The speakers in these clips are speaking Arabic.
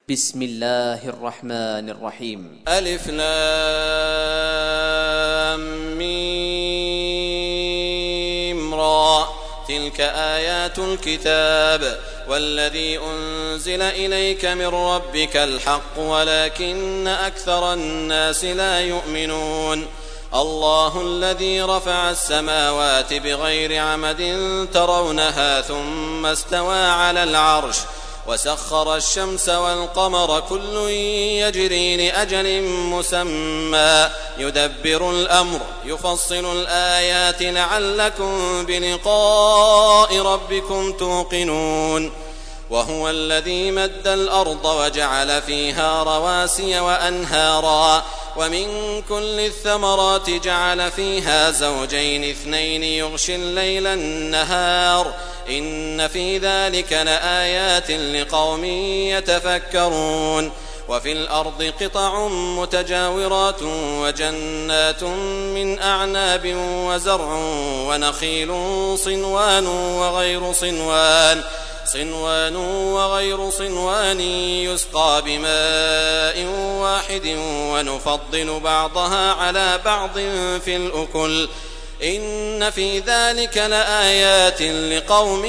بسم الله الرحمن الرحيم. ألف لام ميم را. تلك آيات الكتاب والذي أنزل إليك من ربك الحق ولكن أكثر الناس لا يؤمنون. الله الذي رفع السماوات بغير عمد ترونها ثم استوى على العرش وسخر الشمس والقمر كل يجري لأجل مسمى يدبر الأمر يفصل الآيات لعلكم بلقاء ربكم توقنون. وهو الذي مد الأرض وجعل فيها رواسي وأنهارا ومن كل الثمرات جعل فيها زوجين اثنين يغشي الليل النهار إن في ذلك لآيات لقوم يتفكرون. وفي الأرض قطع متجاورات وجنات من أعناب وزرع ونخيل صنوان وغير صنوان يسقى بماء واحد ونفضل بعضها على بعض في الأكل إن في ذلك لآيات لقوم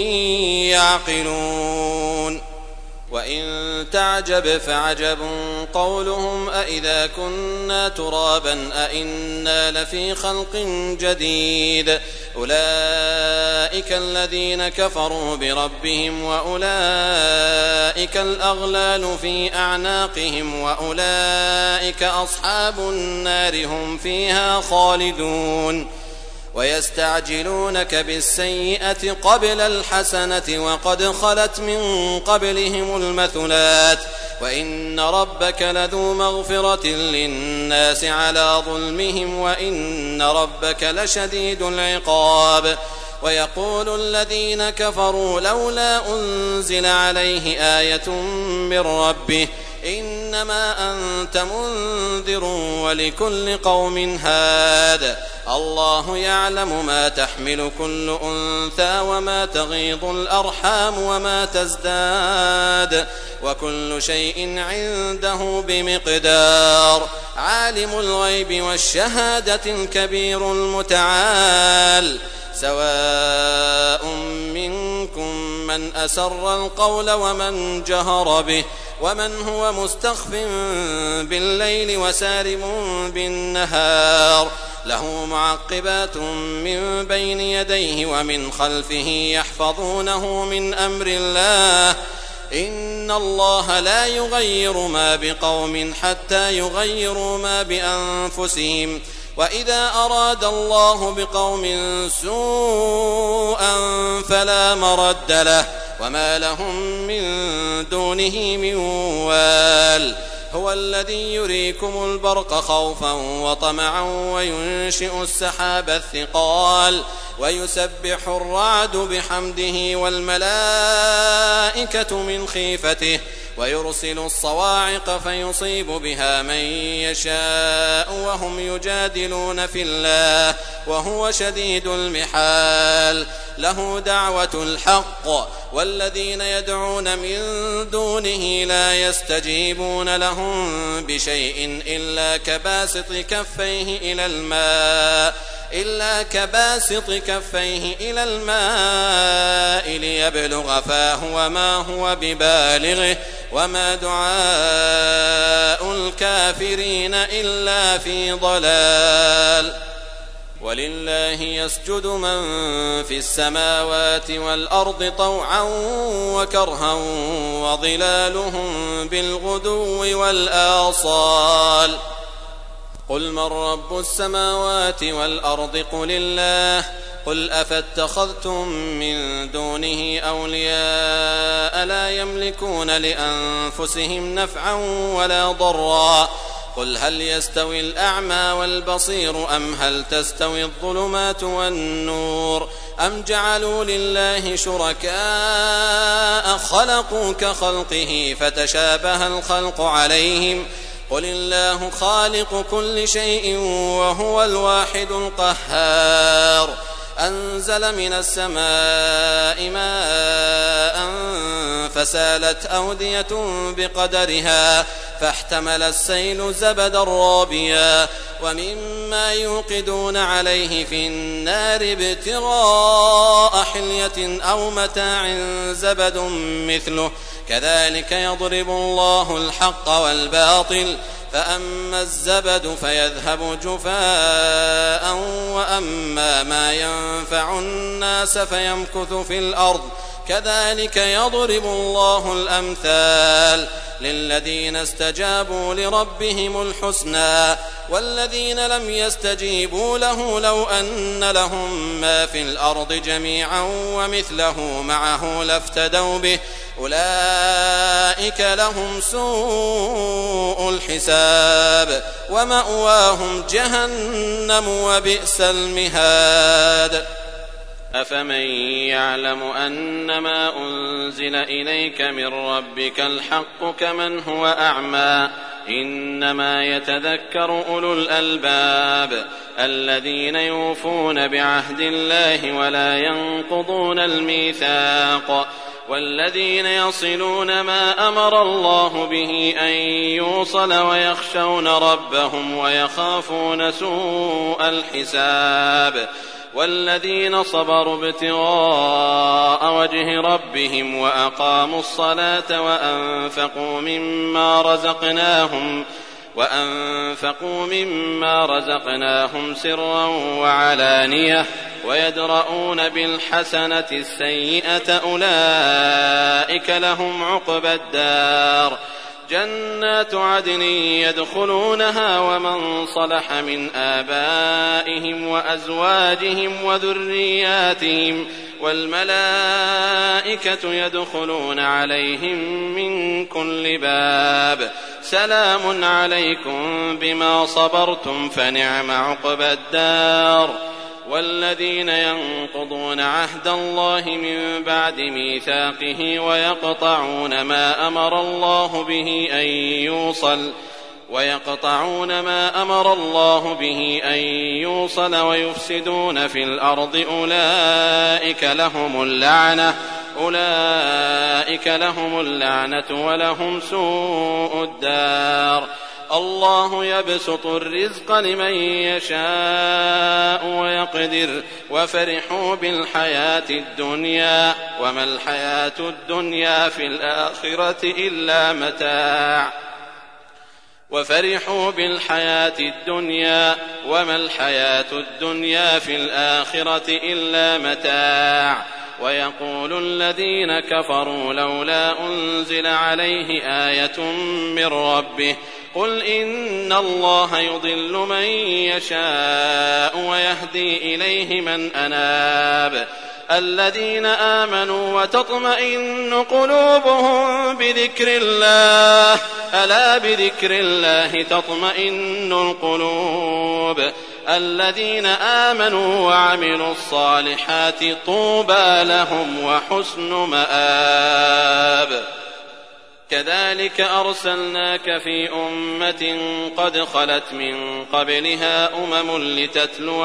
يعقلون. وإن تعجب فعجب قولهم أإذا كنا ترابا أإنا لفي خلق جديد أولئك الذين كفروا بربهم وأولئك الأغلال في أعناقهم وأولئك أصحاب النار هم فيها خالدون. ويستعجلونك بالسيئة قبل الحسنة وقد خلت من قبلهم المثلات وإن ربك لذو مغفرة للناس على ظلمهم وإن ربك لشديد العقاب. ويقول الذين كفروا لولا أنزل عليه آية من ربه إنما أنت منذر ولكل قوم هاد الله يعلم ما تحمل كل أنثى وما تغيض الأرحام وما تزداد وكل شيء عنده بمقدار. عالم الغيب والشهادة الكبير المتعال سواء منكم من أسر القول ومن جهر به ومن هو مستخف بالليل وسارب بالنهار له معقبات من بين يديه ومن خلفه يحفظونه من أمر الله إن الله لا يغير ما بقوم حتى يغيروا ما بأنفسهم وإذا أراد الله بقوم سوءا فلا مرد له وما لهم من دونه من وال. هو الذي يريكم البرق خوفا وطمعا وينشئ السحاب الثقال ويسبح الرعد بحمده والملائكة من خيفته ويرسل الصواعق فيصيب بها من يشاء وهم يجادلون في الله وهو شديد المحال. له دعوة الحق والذين يدعون من دونه لا يستجيبون لهم بشيء إلا كباسط كفيه إلى الماء ليبلغ فاه وما هو ببالغه وما دعاء الكافرين إلا في ضلال. ولله يسجد من في السماوات والأرض طوعا وكرها وظلالهم بالغدو والآصال. قل من رب السماوات والأرض قل الله قل أفاتخذتم من دونه أولياء لا يملكون لأنفسهم نفعا ولا ضرا قل هل يستوي الأعمى والبصير أم هل تستوي الظلمات والنور أم جعلوا لله شركاء خلقوا كخلقه فتشابه الخلق عليهم قل الله خالق كل شيء وهو الواحد القهار. أنزل من السماء ماء فسالت أودية بقدرها فاحتمل السيل زبدا رابيا ومما يوقدون عليه في النار ابتغاء حلية أو متاع زبد مثله كذلك يضرب الله الحق والباطل فأما الزبد فيذهب جفاء وأما ما ينفع الناس فيمكث في الأرض كذلك يضرب الله الأمثال للذين استجابوا لربهم الحسنى والذين لم يستجيبوا له لو أن لهم ما في الأرض جميعا ومثله معه لافتدوا به أولئك لهم سوء الحساب ومأواهم جهنم وبئس المهاد. أفمن يعلم أنما أنزل إليك من ربك الحق كمن هو أعمى إنما يتذكر أولو الألباب الذين يوفون بعهد الله ولا ينقضون الميثاق والذين يصلون ما أمر الله به أن يوصل ويخشون ربهم ويخافون سوء الحساب والذين صبروا ابتغاء وجه ربهم وأقاموا الصلاة وأنفقوا مما رزقناهم سرا وعلانية ويدرؤون بالحسنة السيئة أولئك لهم عقبى الدار جنات عدن يدخلونها ومن صلح من آبائهم وأزواجهم وذرياتهم والملائكة يدخلون عليهم من كل باب سلام عليكم بما صبرتم فنعم عقبى الدار. والذين ينقضون عهد الله من بعد ميثاقه ويقطعون ما أمر الله به أن يوصل ويفسدون في الأرض أولئك لهم اللعنة ولهم سوء الدار. الله يبسط الرزق لمن يشاء ويقدر وفرحوا بالحياة الدنيا وما الحياة الدنيا في الآخرة إلا متاع ويقول الذين كفروا لولا أنزل عليه آية من ربه قل إن الله يضل من يشاء ويهدي إليه من أناب الذين آمنوا وتطمئن قلوبهم بذكر الله ألا بذكر الله تطمئن القلوب الذين آمنوا وعملوا الصالحات طوبى لهم وحسن مآب. كذلك أرسلناك في أمة قد خلت من قبلها لتتلو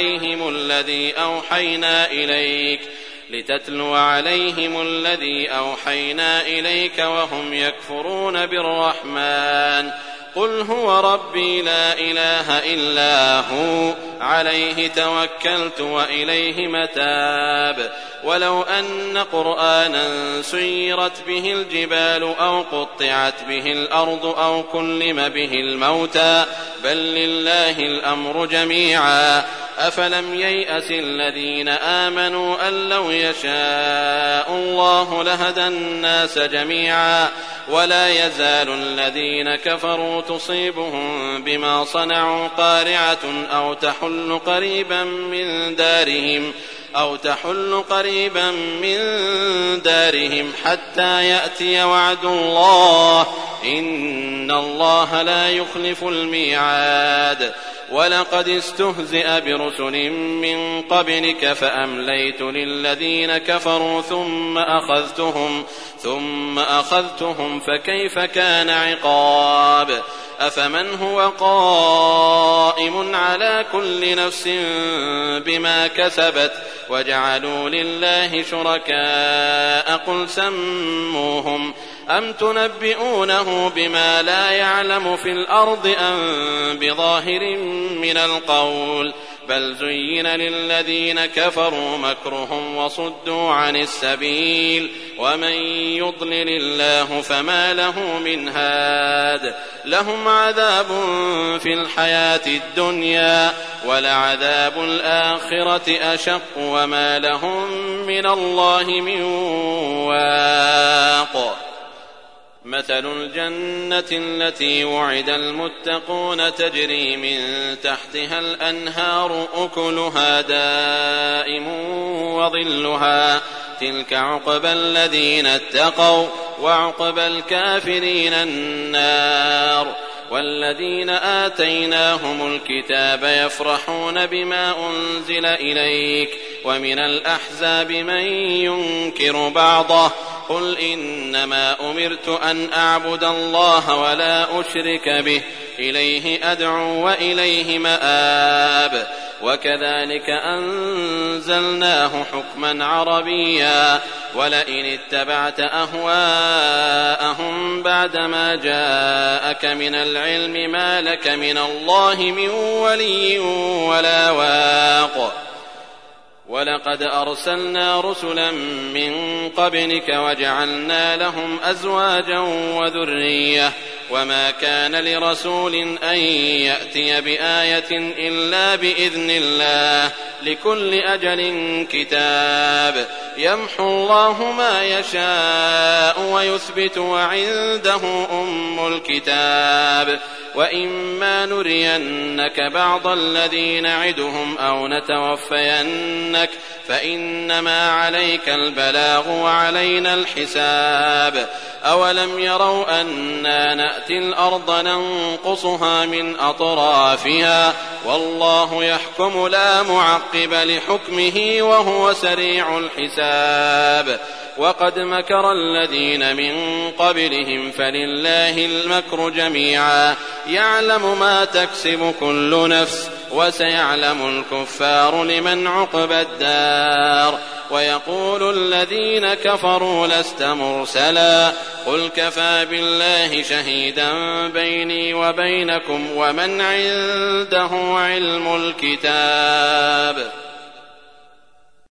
عليهم الذي أوحينا إليك وهم يكفرون بالرحمن قل هو ربي لا إله إلا هو عليه توكلت وإليه متاب. ولو أن قرآنا سيرت به الجبال أو قطعت به الأرض أو كلم به الموتى بل لله الأمر جميعا أفلم ييأس الذين آمنوا أن لو يشاء الله لهدى الناس جميعا ولا يزال الذين كفروا تصيبهم بما صنعوا قارعة أو تحل قريبا من دارهم حتى يأتي وعد الله إن الله لا يخلف الميعاد ولقد استهزئ برسل من قبلك فأمليت للذين كفروا ثم أخذتهم فكيف كان عقاب أفمن هو قائم على كل نفس بما كسبت وجعلوا لله شركاء قل سموهم أم تنبئونه بما لا يعلم في الأرض أم بظاهر من القول بل زين للذين كفروا مكرهم وصدوا عن السبيل ومن يضلل الله فما له من هاد لهم عذاب في الحياة الدنيا ولعذاب الآخرة أشق وما لهم من الله من واق مثل الجنة التي وعد المتقون تجري من تحتها الأنهار أكلها دائم وظلها تلك عقبى الذين اتقوا وعقبى الكافرين النار والذين آتيناهم الكتاب يفرحون بما أنزل إليك ومن الأحزاب من ينكر بعضه قل إنما أمرت أن أعبد الله ولا أشرك به إليه أدعو وإليه مآب وكذلك أنزلناه حكما عربيا ولئن اتبعت أهواءهم بعدما جاءك من العلم ما لك من الله من ولي ولا واق ولقد أرسلنا رسلا من قبلك وجعلنا لهم أزواجا وذرية وما كان لرسول أن يأتي بآية إلا بإذن الله لكل أجل كتاب يمحو الله ما يشاء ويثبت وعنده أم الكتاب وإما نرينك بعض الذي نعدهم أو نتوفينك فإنما عليك البلاغ وعلينا الحساب أولم يروا أنا نأتي الأرض ننقصها من أطرافها والله يحكم لا معقب لحكمه وهو سريع الحساب وقد مكر الذين من قبلهم فلله المكر جميعا يعلم ما تكسب كل نفس وسيعلم الكفار لمن عقبى الدار ويقول الذين كفروا لست مرسلا قل كفى بالله شهيدا بيني وبينكم ومن عنده علم الكتاب